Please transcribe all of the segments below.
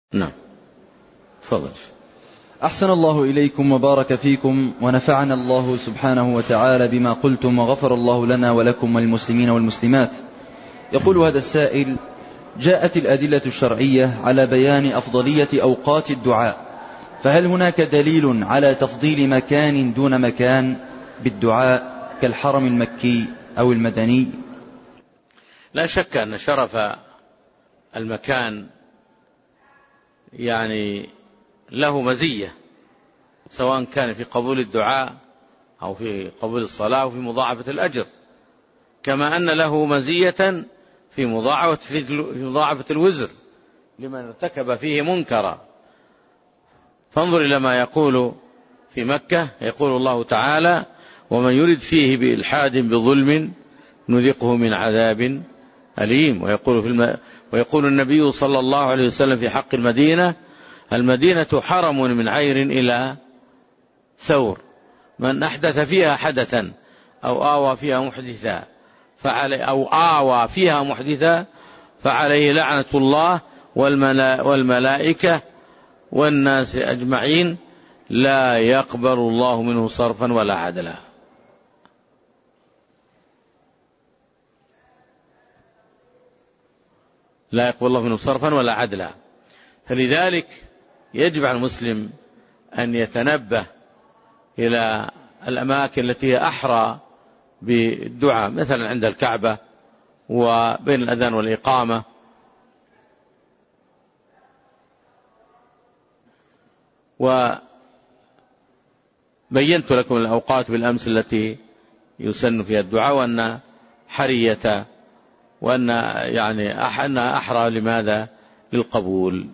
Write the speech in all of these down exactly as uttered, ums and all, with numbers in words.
نعم. تفضل. أحسن الله إليكم وبارك فيكم ونفعنا الله سبحانه وتعالى بما قلتم وغفر الله لنا ولكم والمسلمين والمسلمات. يقول هذا السائل: جاءت الأدلة الشرعية على بيان أفضلية أوقات الدعاء، فهل هناك دليل على تفضيل مكان دون مكان بالدعاء كالحرم المكي أو المدني؟ لا شك أن شرف المكان يعني له مزية، سواء كان في قبول الدعاء أو في قبول الصلاة أو في مضاعفة الأجر، كما أن له مزية في مضاعفة, في مضاعفة الوزر لمن ارتكب فيه منكرا. فانظر إلى ما يقول في مكة، يقول الله تعالى: ومن يرد فيه بإلحاد بظلم نذقه من عذاب أليم. ويقول, في الم... ويقول النبي صلى الله عليه وسلم في حق المدينة: المدينة حرم من عير إلى ثور، من أحدث فيها حدثا أو آوى فيها محدثا فعلي أو آوى فيها محدثا فعليه لعنة الله والملا... والملائكة والناس أجمعين، لا يقبل الله منه صرفا ولا عدلا. لا يقبل الله منه صرفا ولا عدلا. فلذلك يجب على المسلم أن يتنبه إلى الأماكن التي هي أحرى بالدعاء، مثلا عند الكعبة وبين الأذان والإقامة، وبينت لكم الأوقات بالأمس التي يسن فيها الدعاء، وأن حرية وأن يعني أنها أحرى لماذا؟ للقبول.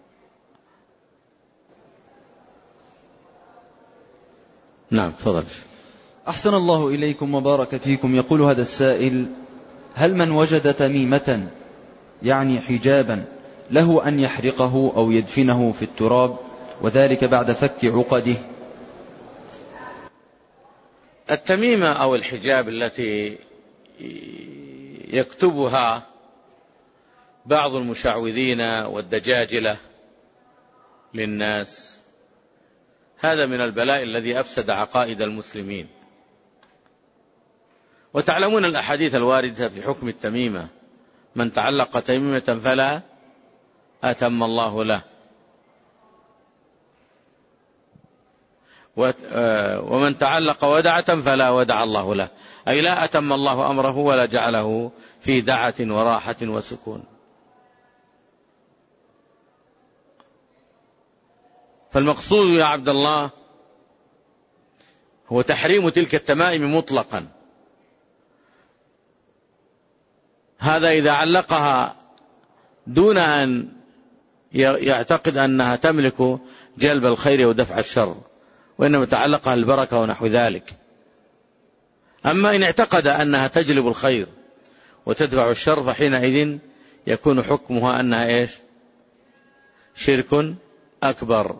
نعم. تفضل. أحسن الله إليكم وبارك فيكم. يقول هذا السائل: هل من وجد تميمة يعني حجابا له أن يحرقه أو يدفنه في التراب وذلك بعد فك عقده؟ التميمة أو الحجاب التي يكتبها بعض المشعوذين والدجاجلة للناس، هذا من البلاء الذي أفسد عقائد المسلمين. وتعلمون الأحاديث الواردة في حكم التميمة: من تعلق تميمة فلا أتم الله له، ومن تعلق ودعة فلا ودع الله له، أي لا أتم الله أمره ولا جعله في دعة وراحة وسكون. فالمقصود يا عبد الله هو تحريم تلك التمائم مطلقا. هذا إذا علقها دون أن يعتقد أنها تملك جلب الخير ودفع الشر، وإنما تعلقها البركة ونحو ذلك. أما إن اعتقد أنها تجلب الخير وتدفع الشر فحينئذ يكون حكمها أنها إيش؟ شرك أكبر.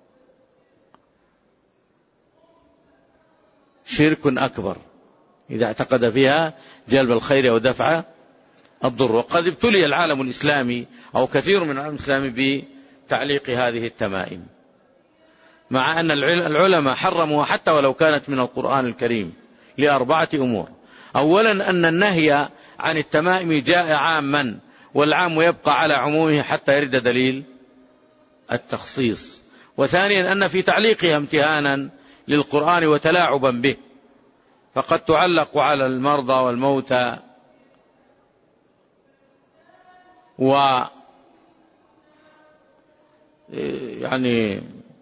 شرك أكبر إذا اعتقد فيها جلب الخير أو دفع الضر. وقد ابتلي العالم الإسلامي أو كثير من العالم الإسلامي بتعليق هذه التمائم، مع أن العلماء حرموها حتى ولو كانت من القرآن الكريم لأربعة أمور: أولا أن النهي عن التمائم جاء عاما، والعام يبقى على عمومه حتى يرد دليل التخصيص. وثانيا أن في تعليقها امتهانا للقرآن وتلاعبا به، فقد تعلق على المرضى والموتى، و يعني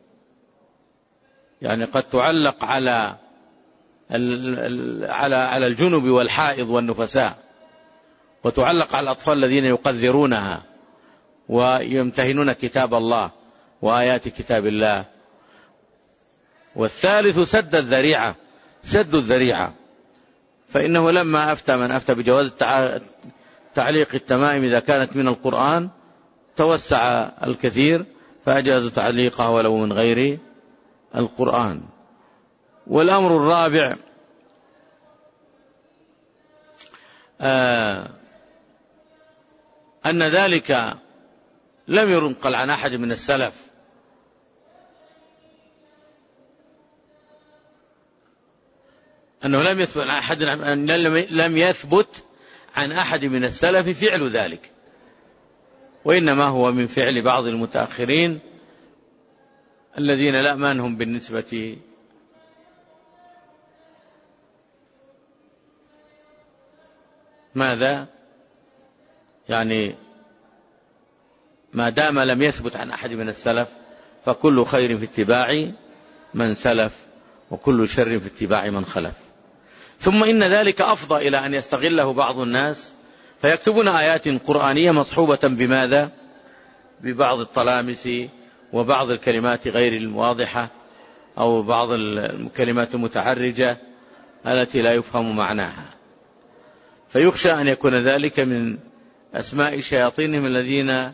يعني قد تعلق على على على الجنب والحائض والنفساء، وتعلق على الأطفال الذين يقذرونها ويمتهنون كتاب الله وآيات كتاب الله. والثالث سد الذريعة، سد الذريعة، فإنه لما أفتى من أفتى بجواز تعليق التمائم إذا كانت من القرآن توسع الكثير فأجازوا تعليقها ولو من غير القرآن. والأمر الرابع آه أن ذلك لم ينقل عن أحد من السلف أنه لم يثبت عن أحد لم يثبت عن أحد من السلف فعل ذلك، وإنما هو من فعل بعض المتأخرين الذين لا أمانهم بالنسبة ماذا يعني ما دام لم يثبت عن أحد من السلف فكل خير في اتباع من سلف وكل شر في اتباع من خلف. ثم إن ذلك أفضى إلى أن يستغله بعض الناس فيكتبون آيات قرآنية مصحوبة بماذا؟ ببعض الطلامس وبعض الكلمات غير الواضحة أو بعض الكلمات المتعرجة التي لا يفهم معناها، فيخشى أن يكون ذلك من أسماء شياطينهم الذين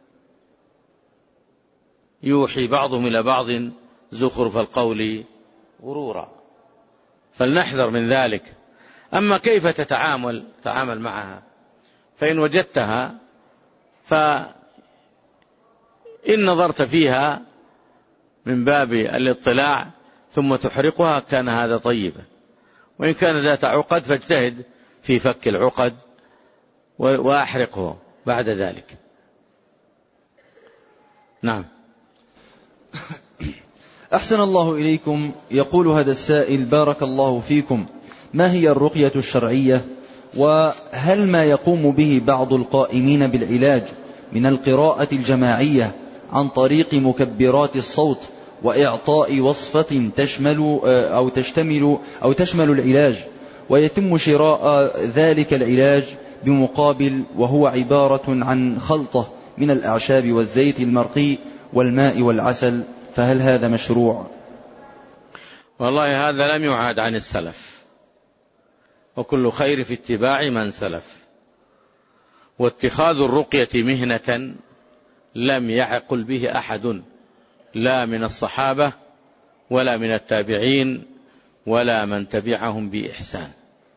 يوحي بعضهم إلى بعض زخرف القول غرورا، فلنحذر من ذلك. أما كيف تتعامل تعامل معها؟ فإن وجدتها فإن نظرت فيها من باب الاطلاع ثم تحرقها كان هذا طيبا، وإن كان ذات عقد فاجتهد في فك العقد وأحرقه بعد ذلك. نعم. أحسن الله إليكم. يقول هذا السائل: بارك الله فيكم، ما هي الرقية الشرعية؟ وهل ما يقوم به بعض القائمين بالعلاج من القراءة الجماعية عن طريق مكبرات الصوت وإعطاء وصفة تشمل أو تشتمل أو تشمل العلاج، ويتم شراء ذلك العلاج بمقابل، وهو عبارة عن خلطة من الأعشاب والزيت المرقي والماء والعسل، فهل هذا مشروع؟ والله هذا لم يعاد عن السلف، وكل خير في اتباع من سلف. واتخاذ الرقية مهنة لم يعقل به أحد، لا من الصحابة ولا من التابعين ولا من تبعهم بإحسان،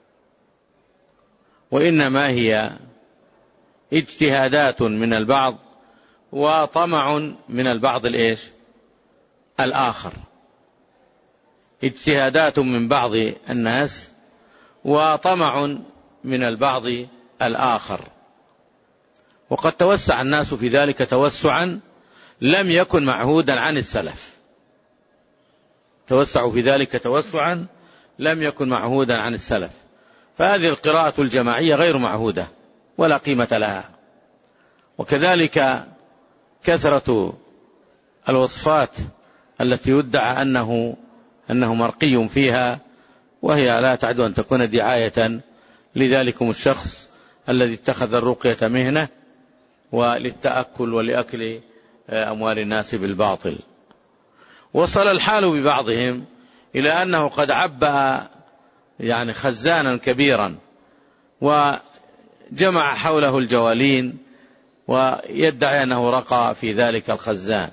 وإنما هي اجتهادات من البعض وطمع من البعض الإيش الآخر، اجتهادات من بعض الناس وطمع من البعض الآخر، وقد توسع الناس في ذلك توسعا لم يكن معهودا عن السلف، توسعوا في ذلك توسعا لم يكن معهودا عن السلف، فهذه القراءة الجماعية غير معهودة ولا قيمة لها. وكذلك كثرة الوصفات التي يدعى أنه أنه مرقي فيها، وهي لا تعد أن تكون دعاية لذلكم الشخص الذي اتخذ الرقية مهنة وللتأكل ولأكل أموال الناس بالباطل. وصل الحال ببعضهم إلى أنه قد عبأ يعني خزانا كبيرا وجمع حوله الجوالين ويدعي أنه رقى في ذلك الخزان،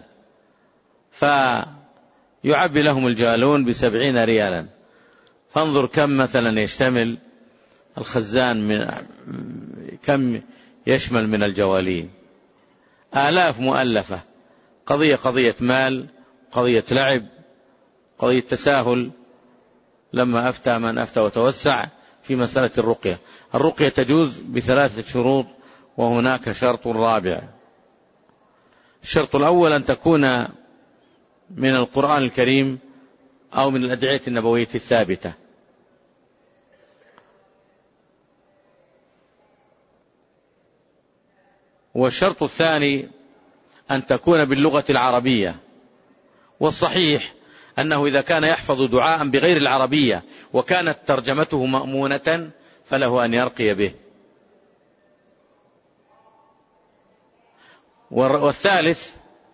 فيعبي لهم الجالون بسبعين ريالا، فانظر كم مثلا يشتمل الخزان، من كم يشمل من الجوالين، آلاف مؤلفة، قضية قضية مال، قضية لعب، قضية تساهل. لما أفتى من أفتى وتوسع في مسألة الرقية، الرقية تجوز بثلاثة شروط، وهناك شرط رابع. الشرط الأول أن تكون من القرآن الكريم أو من الأدعية النبوية الثابتة، والشرط الثاني أن تكون باللغة العربية، والصحيح أنه إذا كان يحفظ دعاء بغير العربية وكانت ترجمته مأمونة فله أن يرقي به. والثالث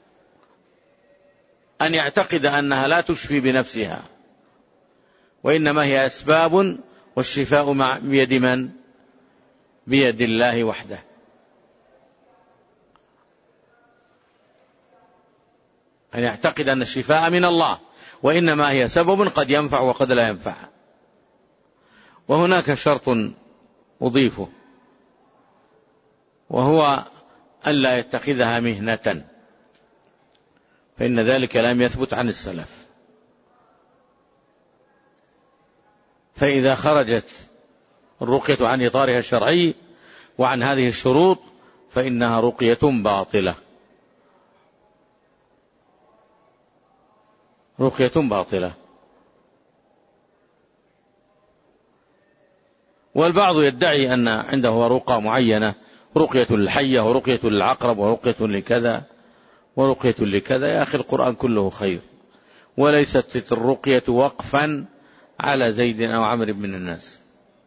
أن يعتقد أنها لا تشفي بنفسها، وإنما هي أسباب، والشفاء مع بيد من؟ بيد الله وحده. أن يعتقد أن الشفاء من الله، وإنما هي سبب قد ينفع وقد لا ينفع. وهناك شرط أضيفه، وهو ألا يتخذها مهنة، فإن ذلك لم يثبت عن السلف. فإذا خرجت الرقية عن إطارها الشرعي وعن هذه الشروط فإنها رقية باطلة، رقية باطلة. والبعض يدعي أن عنده رقى معينة، رقية للحية ورقية للعقرب ورقية لكذا ورقية لكذا. يا أخي القرآن كله خير، وليست الرقية وقفا على زيد أو عمرو من الناس.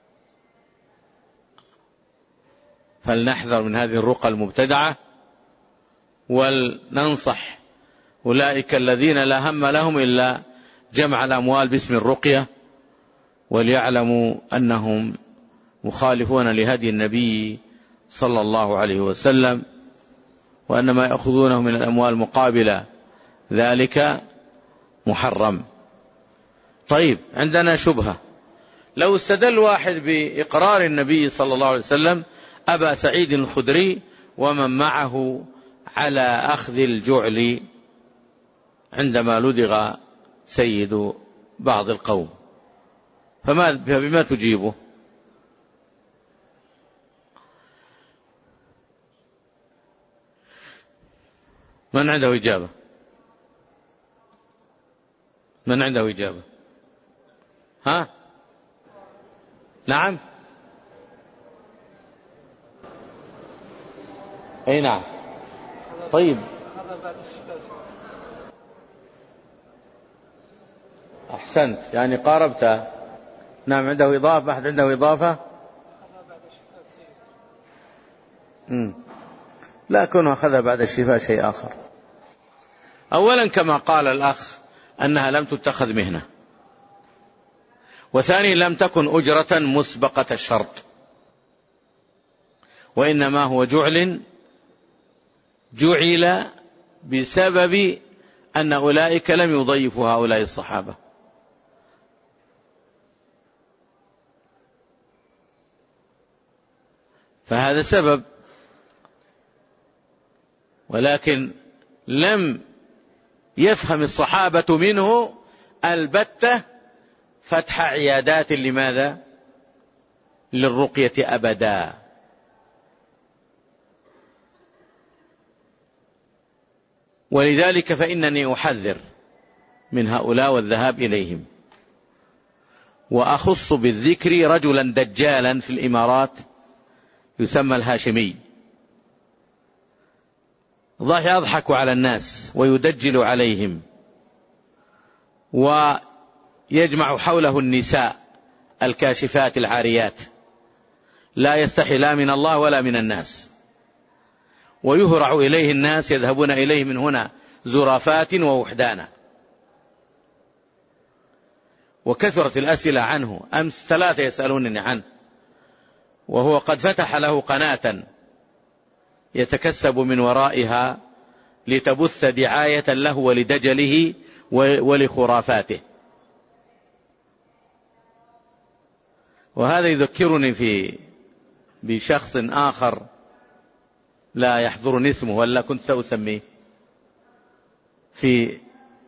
فلنحذر من هذه الرقى المبتدعة، ولننصح أولئك الذين لا هم لهم إلا جمع الأموال باسم الرقية، وليعلموا أنهم مخالفون لهدي النبي صلى الله عليه وسلم، وأن ما يأخذونه من الأموال مقابل ذلك محرم. طيب، عندنا شبهة. لو استدل واحد بإقرار النبي صلى الله عليه وسلم أبا سعيد الخدري ومن معه على أخذ الجعل عندما لدغ سيد بعض القوم، فما بما تجيبه؟ من عنده إجابة؟ من عنده إجابة؟ ها؟ نعم؟ أي نعم. طيب، أحسنت، يعني قاربت. نعم، عنده إضافة. أحد عنده إضافة؟ مم. لا، كونه أخذها بعد الشفاء شيء آخر. أولا كما قال الأخ أنها لم تتخذ مهنة، وثاني لم تكن أجرة مسبقة الشرط، وإنما هو جعل جعل بسبب أن أولئك لم يضيفوا هؤلاء الصحابة. فهذا سبب، ولكن لم يفهم الصحابة منه البتة فتح عيادات لماذا؟ للرقية أبدا. ولذلك فإنني أحذر من هؤلاء والذهاب إليهم، وأخص بالذكر رجلا دجالا في الإمارات يسمى الهاشمي، يضحك على الناس ويدجل عليهم، ويجمع حوله النساء الكاشفات العاريات، لا يستحي لا من الله ولا من الناس، ويهرع إليه الناس، يذهبون إليه من هنا زرافات ووحدانا. وكثرت الأسئلة عنه، أمس ثلاثة يسألونني عنه، وهو قد فتح له قناة يتكسب من ورائها لتبث دعاية له ولدجله ولخرافاته. وهذا يذكرني في بشخص آخر لا يحضرني اسمه، ولا كنت سأسميه، في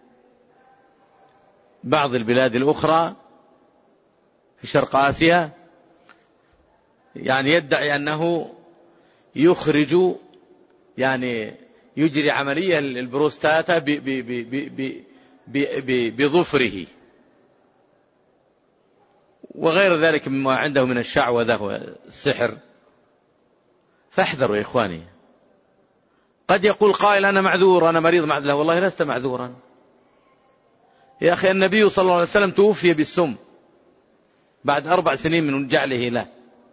بعض البلاد الأخرى في شرق آسيا، يعني يدعي أنه يخرج، يعني يجري عملية البروستاتا بظفره وغير ذلك مما عنده من الشعوذة والسحر. فاحذروا يا إخواني. قد يقول قائل أنا معذور، أنا مريض، معذور. والله لست معذورا يا أخي. النبي صلى الله عليه وسلم توفي بالسم بعد أربع سنين من جعله له.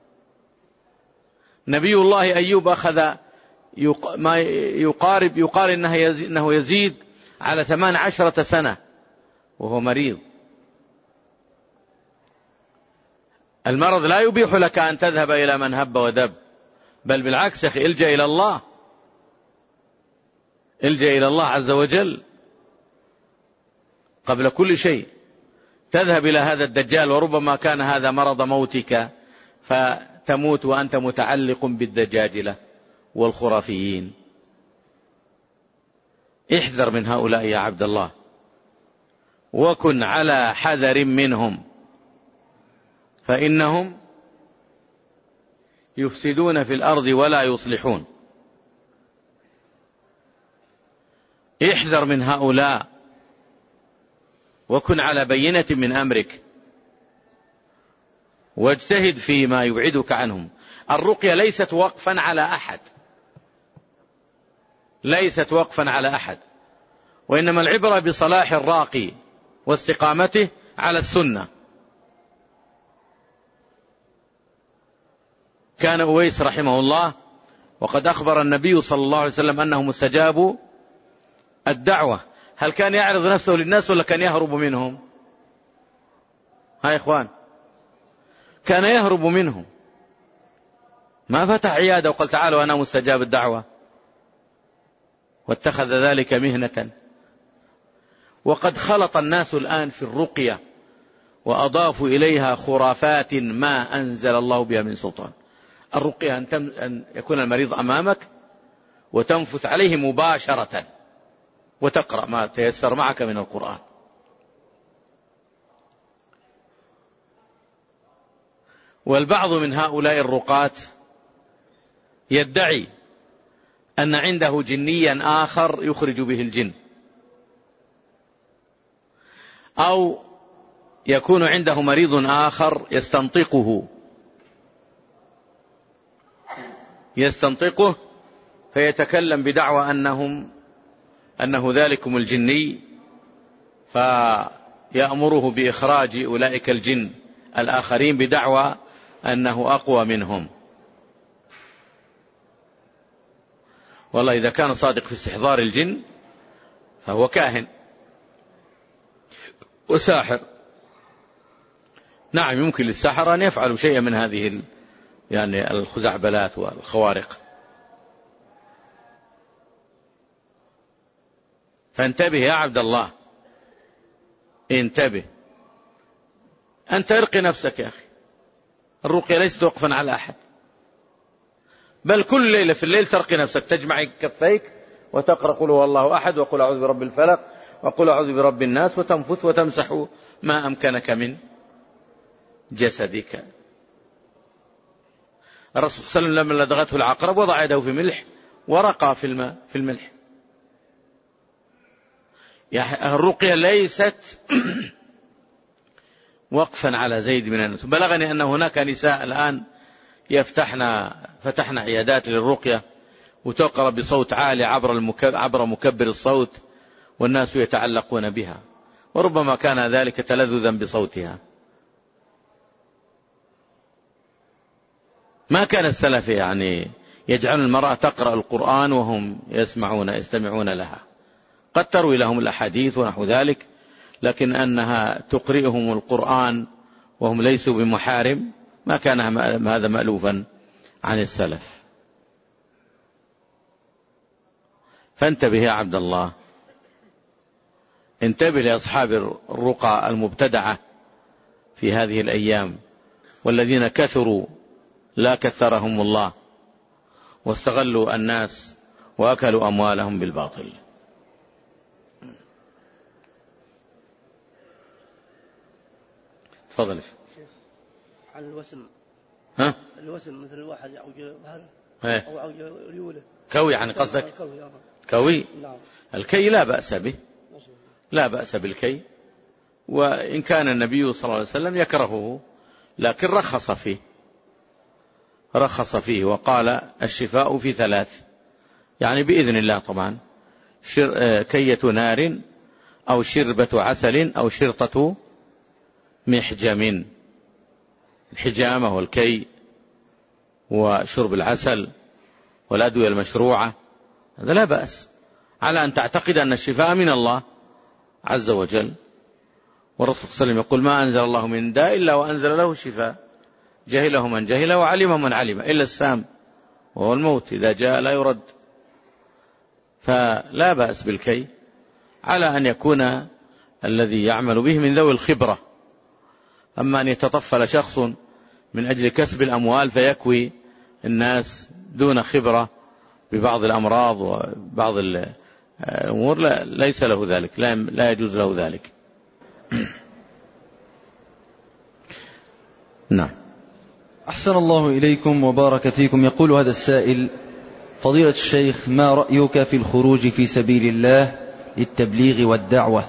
نبي الله أيوب أخذ ما يقارب يقال إنه يزيد على ثمان عشرة سنة وهو مريض. المرض لا يبيح لك أن تذهب إلى من هب ودب، بل بالعكس يا أخي، الجأ إلى الله، الجأ إلى الله عز وجل قبل كل شيء. تذهب إلى هذا الدجال، وربما كان هذا مرض موتك فتموت وأنت متعلق بالدجاجلة والخرافيين. احذر من هؤلاء يا عبد الله، وكن على حذر منهم، فإنهم يفسدون في الأرض ولا يصلحون. احذر من هؤلاء وكن على بينة من أمرك، واجتهد فيما يبعدك عنهم. الرقية ليست وقفا على أحد، ليست وقفا على أحد، وإنما العبرة بصلاح الراقي واستقامته على السنة. كان أويس رحمه الله وقد أخبر النبي صلى الله عليه وسلم أنه مستجاب الدعوة، هل كان يعرض نفسه للناس ولا كان يهرب منهم؟ ها يا إخوان، كان يهرب منهم، ما فتح عيادة وقال تعالوا أنا مستجاب الدعوة، واتخذ ذلك مهنة. وقد خلط الناس الآن في الرقية وأضافوا إليها خرافات ما أنزل الله بها من سلطان. الرقية أن, تم أن يكون المريض أمامك وتنفث عليه مباشرة وتقرأ ما تيسر معك من القرآن. والبعض من هؤلاء الرقاة يدعي أن عنده جنيا آخر يخرج به الجن، أو يكون عنده مريض آخر يستنطقه يستنطقه فيتكلم بدعوى أنهم أنه ذلكم الجني، فيأمره بإخراج أولئك الجن الآخرين بدعوى أنه أقوى منهم. والله إذا كان صادق في استحضار الجن فهو كاهن وساحر. نعم، يمكن للساحرة أن يفعلوا شيئا من هذه يعني الخزعبلات والخوارق. فانتبه يا عبد الله، انتبه، أنت ارقي نفسك يا أخي. الرقية ليست وقفا على أحد، بل كل ليلة في الليل ترقي نفسك، تجمع كفيك وتقرأ قل هو الله أحد وقل أعوذ برب الفلق وقل أعوذ برب الناس، وتنفث وتمسح ما أمكنك من جسدك. الرسول صلى الله عليه وسلم لما لدغته العقرب وضع يده في ملح ورقى في الماء في الملح. الرقية ليست وقفا على زيد من الناس. بلغني أن هناك نساء الآن يفتحنا فتحنا عيادات للرقية وتقرأ بصوت عالي عبر المكبر عبر مكبر الصوت، والناس يتعلقون بها، وربما كان ذلك تلذذا بصوتها. ما كان السلف يعني يجعل المرأة تقرأ القرآن وهم يسمعون يستمعون لها، قد تروي لهم الأحاديث ونحو ذلك، لكن أنها تقرئهم القرآن وهم ليسوا بمحارم ما كان هذا مألوفا عن السلف. فانتبه يا عبد الله، انتبه لأصحاب الرقى المبتدعة في هذه الأيام، والذين كثروا لا كثرهم الله واستغلوا الناس وأكلوا أموالهم بالباطل. تفضل. عن الوسم. ها؟ الوسم مثل الواحد يعوج ظهره ايه؟ أو يعوج ريوله. كوي يعني قصدك؟ كوي. كوي. نعم. الكي لا بأس به، لا بأس بالكي، وإن كان النبي صلى الله عليه وسلم يكرهه لكن رخص فيه رخص فيه وقال الشفاء في ثلاث، يعني بإذن الله طبعا، كية نار أو شربة عسل أو شرطة محجم. الحجامة والكي وشرب العسل والأدوية المشروعة هذا لا بأس، على أن تعتقد أن الشفاء من الله عز وجل. والرسول صلى الله عليه وسلم يقول ما أنزل الله من داء إلا وأنزل له شفاء، جهله من جهل وعلم من علم، إلا السام وهو الموت إذا جاء لا يرد. فلا بأس بالكي على أن يكون الذي يعمل به من ذوي الخبرة. أما أن يتطفل شخص من أجل كسب الأموال فيكوي الناس دون خبرة ببعض الأمراض وبعض الأمور لا ليس له ذلك، لا, لا يجوز له ذلك. نعم. أحسن الله إليكم وبارك فيكم. يقول هذا السائل: فضيلة الشيخ، ما رأيك في الخروج في سبيل الله للتبليغ والدعوة؟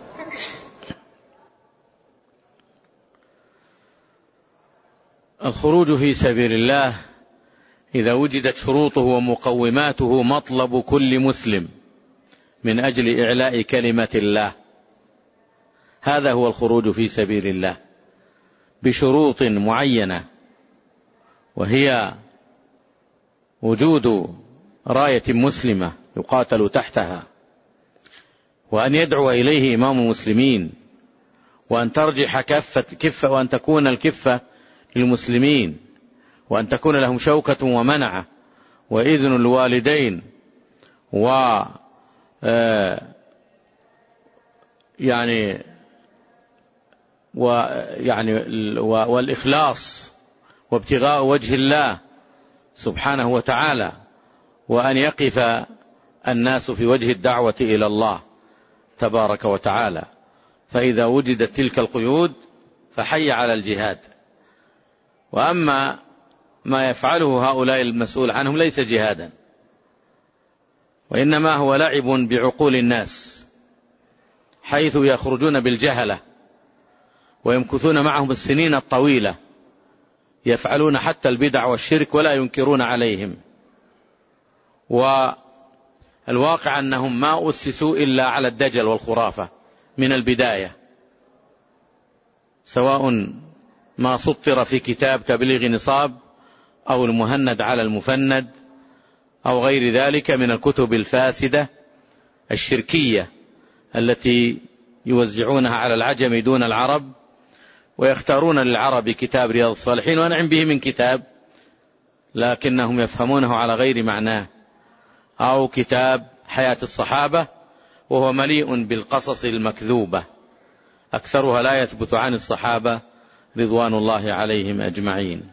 الخروج في سبيل الله إذا وجدت شروطه ومقوماته مطلب كل مسلم من أجل إعلاء كلمة الله، هذا هو الخروج في سبيل الله بشروط معينة، وهي وجود راية مسلمة يقاتل تحتها، وأن يدعو إليه إمام المسلمين، وأن ترجح كفة كفة وأن تكون الكفة للمسلمين، وأن تكون لهم شوكة ومنعة وإذن الوالدين و يعني ويعني والإخلاص وابتغاء وجه الله سبحانه وتعالى، وأن يقف الناس في وجه الدعوة إلى الله تبارك وتعالى. فإذا وجدت تلك القيود فحي على الجهاد. وأما ما يفعله هؤلاء المسؤول عنهم ليس جهادا، وإنما هو لعب بعقول الناس، حيث يخرجون بالجهلة ويمكثون معهم السنين الطويلة، يفعلون حتى البدع والشرك ولا ينكرون عليهم. والواقع أنهم ما أسسوا إلا على الدجل والخرافة من البداية، سواء ما سطر في كتاب تبليغ نصاب أو المهند على المفند أو غير ذلك من الكتب الفاسدة الشركية التي يوزعونها على العجم دون العرب، ويختارون للعرب كتاب رياض الصالحين ونعم به من كتاب لكنهم يفهمونه على غير معناه، أو كتاب حياة الصحابة وهو مليء بالقصص المكذوبة أكثرها لا يثبت عن الصحابة رضوان الله عليهم أجمعين،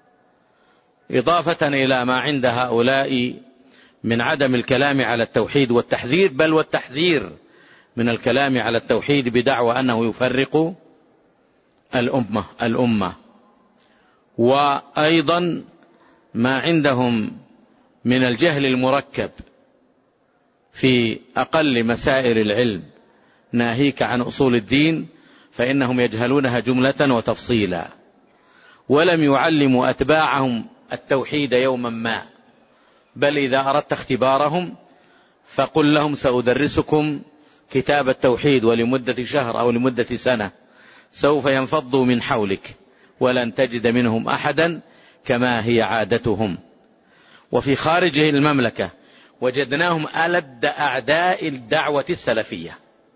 إضافة إلى ما عند هؤلاء من عدم الكلام على التوحيد والتحذير، بل والتحذير من الكلام على التوحيد بدعوى أنه يفرق الأمة الأمة وأيضا ما عندهم من الجهل المركب في أقل مسائل العلم، ناهيك عن أصول الدين، فإنهم يجهلونها جملة وتفصيلا، ولم يعلموا أتباعهم التوحيد يوما ما، بل إذا أردت اختبارهم فقل لهم سأدرسكم كتاب التوحيد ولمدة شهر أو لمدة سنة، سوف ينفضوا من حولك ولن تجد منهم أحدا كما هي عادتهم. وفي خارج المملكة وجدناهم ألد أعداء الدعوة السلفية،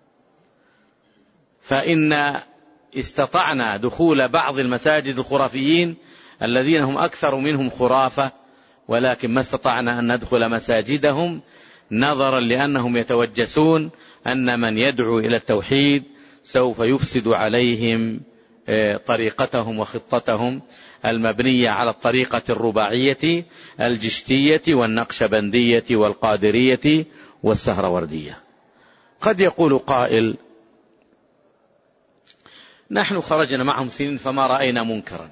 فإن استطعنا دخول بعض المساجد الخرافيين الذين هم أكثر منهم خرافة، ولكن ما استطعنا أن ندخل مساجدهم نظرا لأنهم يتوجسون أن من يدعو إلى التوحيد سوف يفسد عليهم طريقتهم وخطتهم المبنية على الطريقة الرباعية الجشتية والنقشبندية والقادرية والسهروردية. قد يقول قائل: نحن خرجنا معهم سنين فما رأينا منكرا.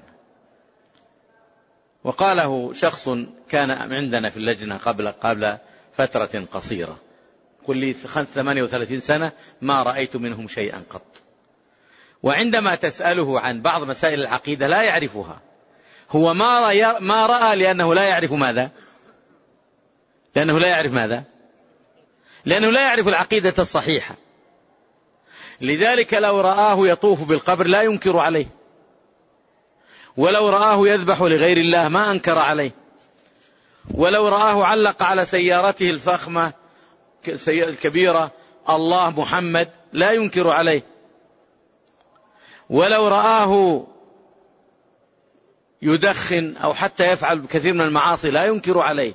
وقاله شخص كان عندنا في اللجنة قبل قبل فترة قصيرة، قل لي ثمانية وثلاثين سنة ما رأيت منهم شيئا قط. وعندما تسأله عن بعض مسائل العقيدة لا يعرفها، هو ما رأى, ما رأى لأنه لا يعرف ماذا؟ لأنه لا يعرف ماذا؟ لأنه لا يعرف العقيدة الصحيحة. لذلك لو رآه يطوف بالقبر لا ينكر عليه، ولو رآه يذبح لغير الله ما أنكر عليه، ولو رآه علق على سيارته الفخمة الكبيرة الله محمد لا ينكر عليه، ولو رآه يدخن أو حتى يفعل كثير من المعاصي لا ينكر عليه،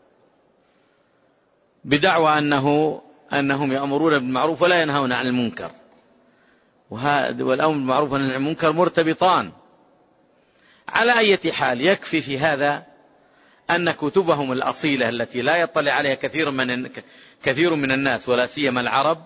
بدعوى أنه أنهم يأمرون بالمعروف ولا ينهون عن المنكر، والأمر بالمعروف والنهي عن المنكر مرتبطان. على أي حال يكفي في هذا أن كتبهم الأصيلة التي لا يطلع عليها كثير من كثير من الناس ولا سيما العرب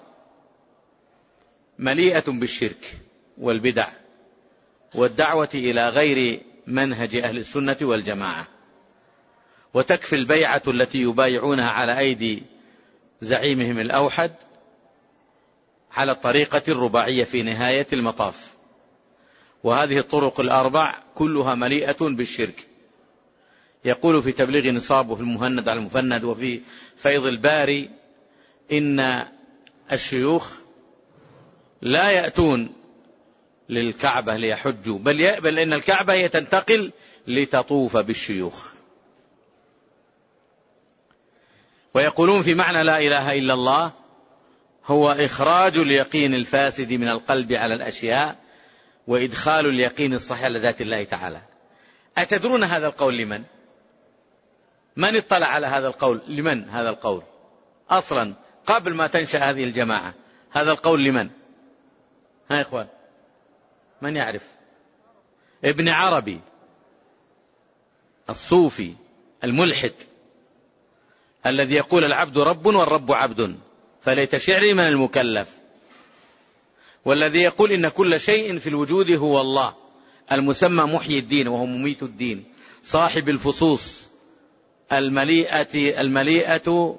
مليئة بالشرك والبدع والدعوة إلى غير منهج أهل السنة والجماعة، وتكفي البيعة التي يبايعونها على أيدي زعيمهم الأوحد على الطريقة الرباعية في نهاية المطاف. وهذه الطرق الأربع كلها مليئة بالشرك. يقول في تبليغ نصابه في المهند على المفند وفي فيض الباري إن الشيوخ لا يأتون للكعبة ليحجوا، بل, بل إن الكعبة هي تنتقل لتطوف بالشيوخ. ويقولون في معنى لا إله إلا الله هو إخراج اليقين الفاسد من القلب على الأشياء وإدخال اليقين الصحيح على ذات الله تعالى. أتدرون هذا القول لمن؟ من اطلع على هذا القول؟ لمن هذا القول أصلا قبل ما تنشأ هذه الجماعة؟ هذا القول لمن؟ ها يا إخوان، من يعرف؟ ابن عربي الصوفي الملحد الذي يقول العبد رب والرب عبد فليت شعري من المكلف، والذي يقول إن كل شيء في الوجود هو الله المسمى محيي الدين وهو مميت الدين صاحب الفصوص المليئة المليئة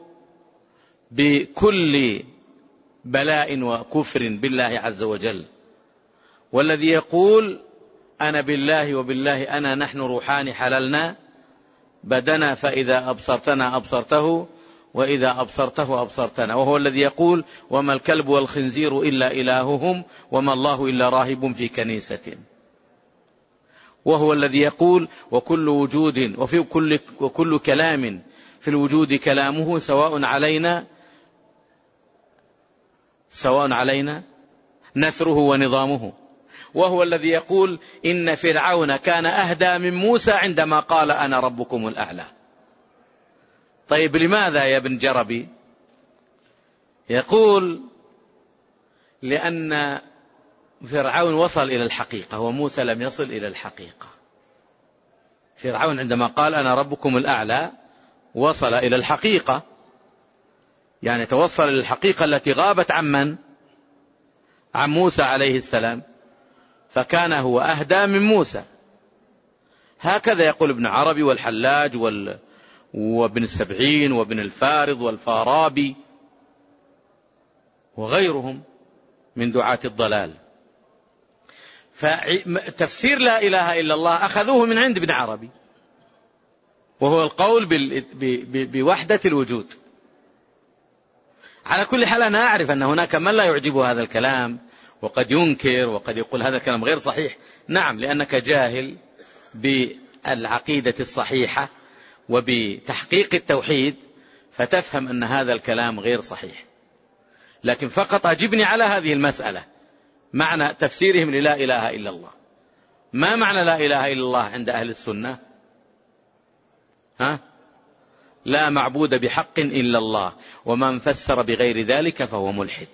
بكل بلاء وكفر بالله عز وجل، والذي يقول أنا بالله وبالله أنا نحن روحان حللنا بدنا فإذا أبصرتنا أبصرته وإذا أبصرته أبصرتنا، وهو الذي يقول وما الكلب والخنزير إلا إلههم وما الله إلا راهب في كنيسة، وهو الذي يقول وكل وجود وفي كل, وكل كلام في الوجود كلامه سواء علينا سواء علينا نثره ونظامه، وهو الذي يقول إن فرعون كان أهدى من موسى عندما قال أنا ربكم الأعلى. طيب لماذا يا ابن جربي؟ يقول لأن فرعون وصل إلى الحقيقة وموسى لم يصل إلى الحقيقة. فرعون عندما قال أنا ربكم الأعلى وصل إلى الحقيقة، يعني توصل إلى الحقيقة التي غابت عن من؟ عن موسى عليه السلام، فكان هو أهدى من موسى. هكذا يقول ابن عربي والحلاج وال... وابن السبعين وابن الفارض والفارابي وغيرهم من دعاة الضلال. فتفسير لا إله إلا الله أخذوه من عند ابن عربي، وهو القول بال... ب... ب... بوحدة الوجود. على كل حال أنا أعرف أن هناك من لا يعجبه هذا الكلام وقد ينكر وقد يقول هذا الكلام غير صحيح. نعم، لأنك جاهل بالعقيدة الصحيحة وبتحقيق التوحيد فتفهم أن هذا الكلام غير صحيح. لكن فقط أجبني على هذه المسألة، معنى تفسيرهم للا إله إلا الله. ما معنى لا إله إلا الله عند أهل السنة؟ ها؟ لا معبود بحق إلا الله، ومن فسر بغير ذلك فهو ملحد.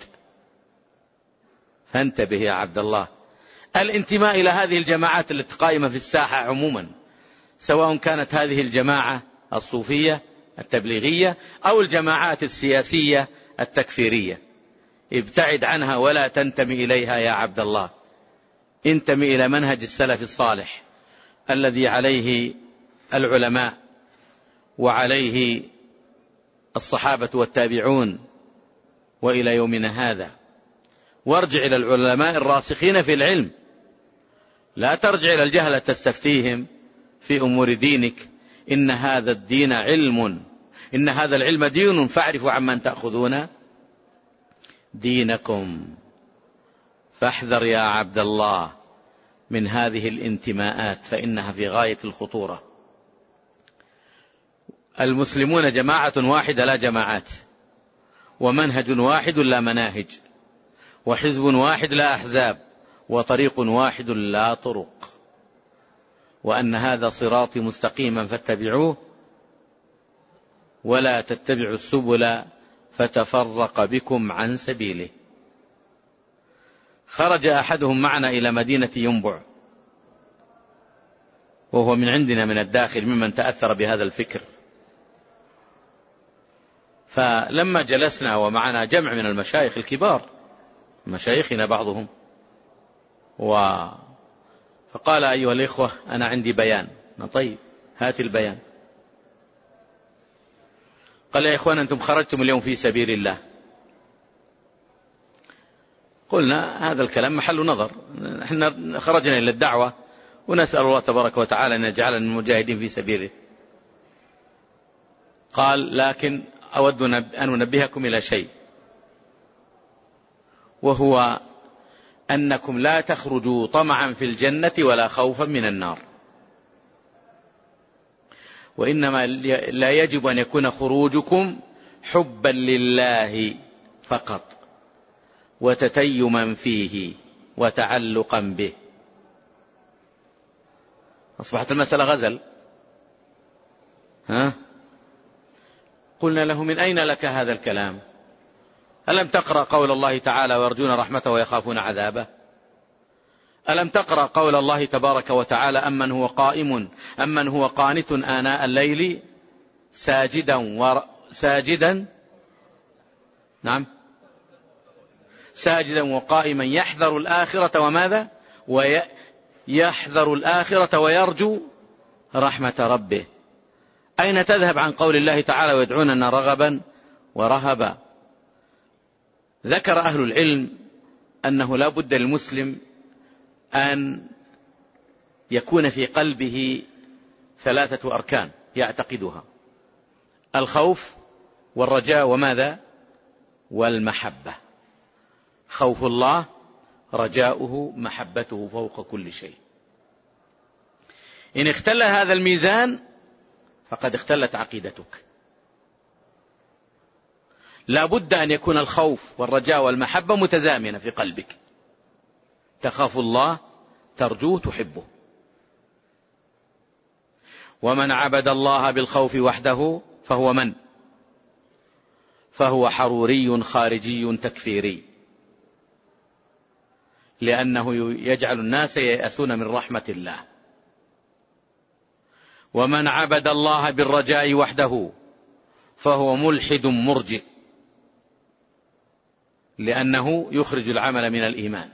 فانتبه يا عبد الله. الانتماء إلى هذه الجماعات التي قائمة في الساحة عموما، سواء كانت هذه الجماعة الصوفية التبليغية أو الجماعات السياسية التكفيرية، ابتعد عنها ولا تنتمي إليها يا عبد الله. انتمي إلى منهج السلف الصالح الذي عليه العلماء وعليه الصحابة والتابعون وإلى يومنا هذا، وارجع إلى العلماء الراسخين في العلم، لا ترجع إلى الجهلة تستفتيهم في أمور دينك. إن هذا الدين علم، إن هذا العلم دين، فاعرفوا عمن تأخذون دينكم. فاحذر يا عبد الله من هذه الانتماءات فإنها في غاية الخطورة. المسلمون جماعة واحدة لا جماعات، ومنهج واحد لا مناهج، وحزب واحد لا أحزاب، وطريق واحد لا طرق، وأن هذا صراطي مستقيما فاتبعوه ولا تتبعوا السبل فتفرق بكم عن سبيله. خرج أحدهم معنا إلى مدينة ينبع وهو من عندنا من الداخل ممن تأثر بهذا الفكر. فلما جلسنا ومعنا جمع من المشايخ الكبار مشايخنا بعضهم و... فقال أيها الإخوة أنا عندي بيان. طيب هات البيان. قال يا إخوان أنتم خرجتم اليوم في سبيل الله. قلنا هذا الكلام محل نظر، نحن خرجنا إلى الدعوة ونسأل الله تبارك وتعالى أن يجعلنا من المجاهدين في سبيله. قال لكن أود أن أنبهكم إلى شيء، وهو أنكم لا تخرجوا طمعا في الجنة ولا خوفا من النار، وإنما لا يجب أن يكون خروجكم حبا لله فقط وتتيما فيه وتعلقا به. أصبحت المسألة غزل. ها؟ قلنا له من أين لك هذا الكلام؟ ألم تقرأ قول الله تعالى ويرجون رحمته ويخافون عذابه؟ ألم تقرأ قول الله تبارك وتعالى أمن هو قائم أمن هو قانت آناء الليل ساجدا ور... ساجدا نعم ساجدا وقائما يحذر الآخرة وماذا ويحذر الآخرة ويرجو رحمة ربه. أين تذهب عن قول الله تعالى ويدعوننا رغبا ورهبا؟ ذكر أهل العلم أنه لا بد للمسلم أن يكون في قلبه ثلاثة أركان يعتقدها: الخوف والرجاء وماذا والمحبة. خوف الله، رجاؤه، محبته فوق كل شيء. إن اختل هذا الميزان فقد اختلت عقيدتك. لا بد أن يكون الخوف والرجاء والمحبة متزامنة في قلبك. تخاف الله، ترجوه، تحبه. ومن عبد الله بالخوف وحده فهو من؟ فهو حروري خارجي تكفيري، لأنه يجعل الناس ييأسون من رحمة الله. ومن عبد الله بالرجاء وحده فهو ملحد مرجئ، لأنه يخرج العمل من الإيمان.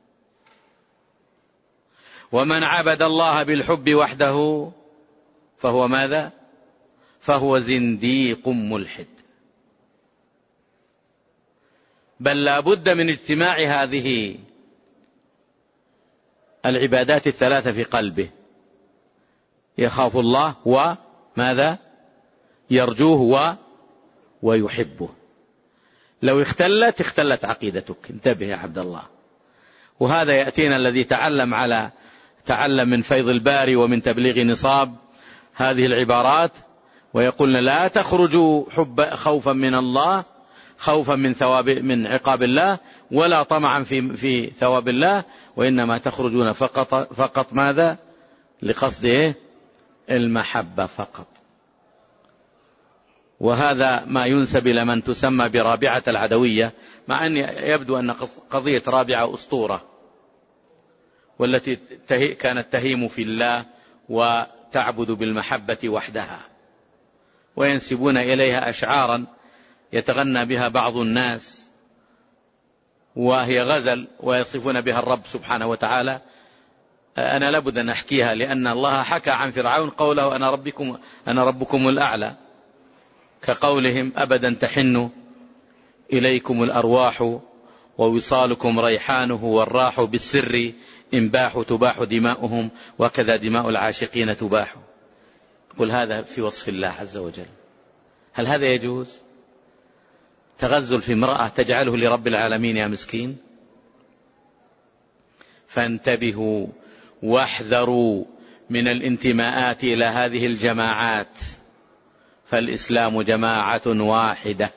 ومن عبد الله بالحب وحده فهو ماذا؟ فهو زنديق ملحد. بل لا بد من اجتماع هذه العبادات الثلاثة في قلبه: يخاف الله وماذا؟ يرجوه و ويحبه. لو اختلت اختلت عقيدتك. انتبه يا عبد الله. وهذا يأتينا الذي تعلم على تعلم من فيض الباري ومن تبليغ نصاب هذه العبارات، ويقولنا لا تخرجوا حب خوفا من الله، خوفا من ثواب من عقاب الله، ولا طمعا في في ثواب الله، وإنما تخرجون فقط فقط ماذا؟ لقصد إيه؟ المحبة فقط. وهذا ما ينسب إلى من تسمى برابعة العدوية، مع أن يبدو أن قضية رابعة أسطورة، والتي كانت تهيم في الله وتعبد بالمحبة وحدها، وينسبون إليها أشعارا يتغنى بها بعض الناس، وهي غزل ويصفون بها الرب سبحانه وتعالى. أنا لابد أن أحكيها، لأن الله حكى عن فرعون قوله أنا ربكم أنا ربكم الأعلى، كقولهم أبدا تحن إليكم الأرواح ووصالكم ريحانه والراح بالسر إنباح تباح دماؤهم وكذا دماء العاشقين تباح. قل هذا في وصف الله عز وجل. هل هذا يجوز؟ تغزل في امرأة تجعله لرب العالمين يا مسكين. فانتبهوا واحذروا من الانتماءات إلى هذه الجماعات، فالإسلام جماعة واحدة.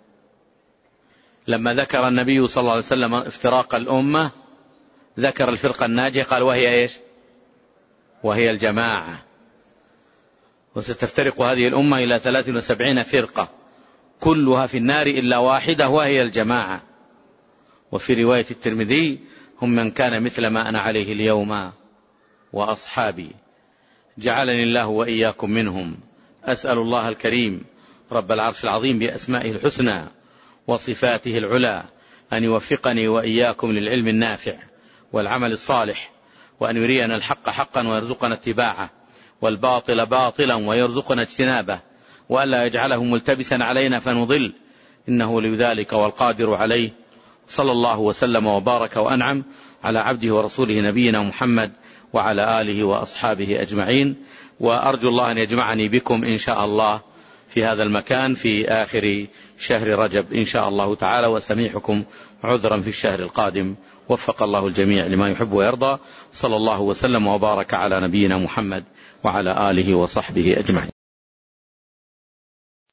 لما ذكر النبي صلى الله عليه وسلم افتراق الأمة ذكر الفرقة الناجية، قال وهي إيش؟ وهي الجماعة. وستفترق هذه الأمة إلى ثلاث وسبعين فرقة كلها في النار إلا واحدة وهي الجماعة. وفي رواية الترمذي هم من كان مثل ما أنا عليه اليوم وأصحابي. جعلني الله وإياكم منهم. أسأل الله الكريم رب العرش العظيم بأسمائه الحسنى وصفاته العلى أن يوفقني وإياكم للعلم النافع والعمل الصالح، وأن يرينا الحق حقا ويرزقنا اتباعه، والباطل باطلا ويرزقنا اجتنابه، وألا يجعله ملتبسا علينا فنضل، إنه لذلك والقادر عليه. صلى الله وسلم وبارك وأنعم على عبده ورسوله نبينا محمد وعلى آله وأصحابه أجمعين. وأرجو الله أن يجمعني بكم إن شاء الله في هذا المكان في آخر شهر رجب إن شاء الله تعالى، وسميحكم عذرا في الشهر القادم. وفق الله الجميع لما يحب ويرضى. صلى الله وسلم وبارك على نبينا محمد وعلى آله وصحبه أجمعين.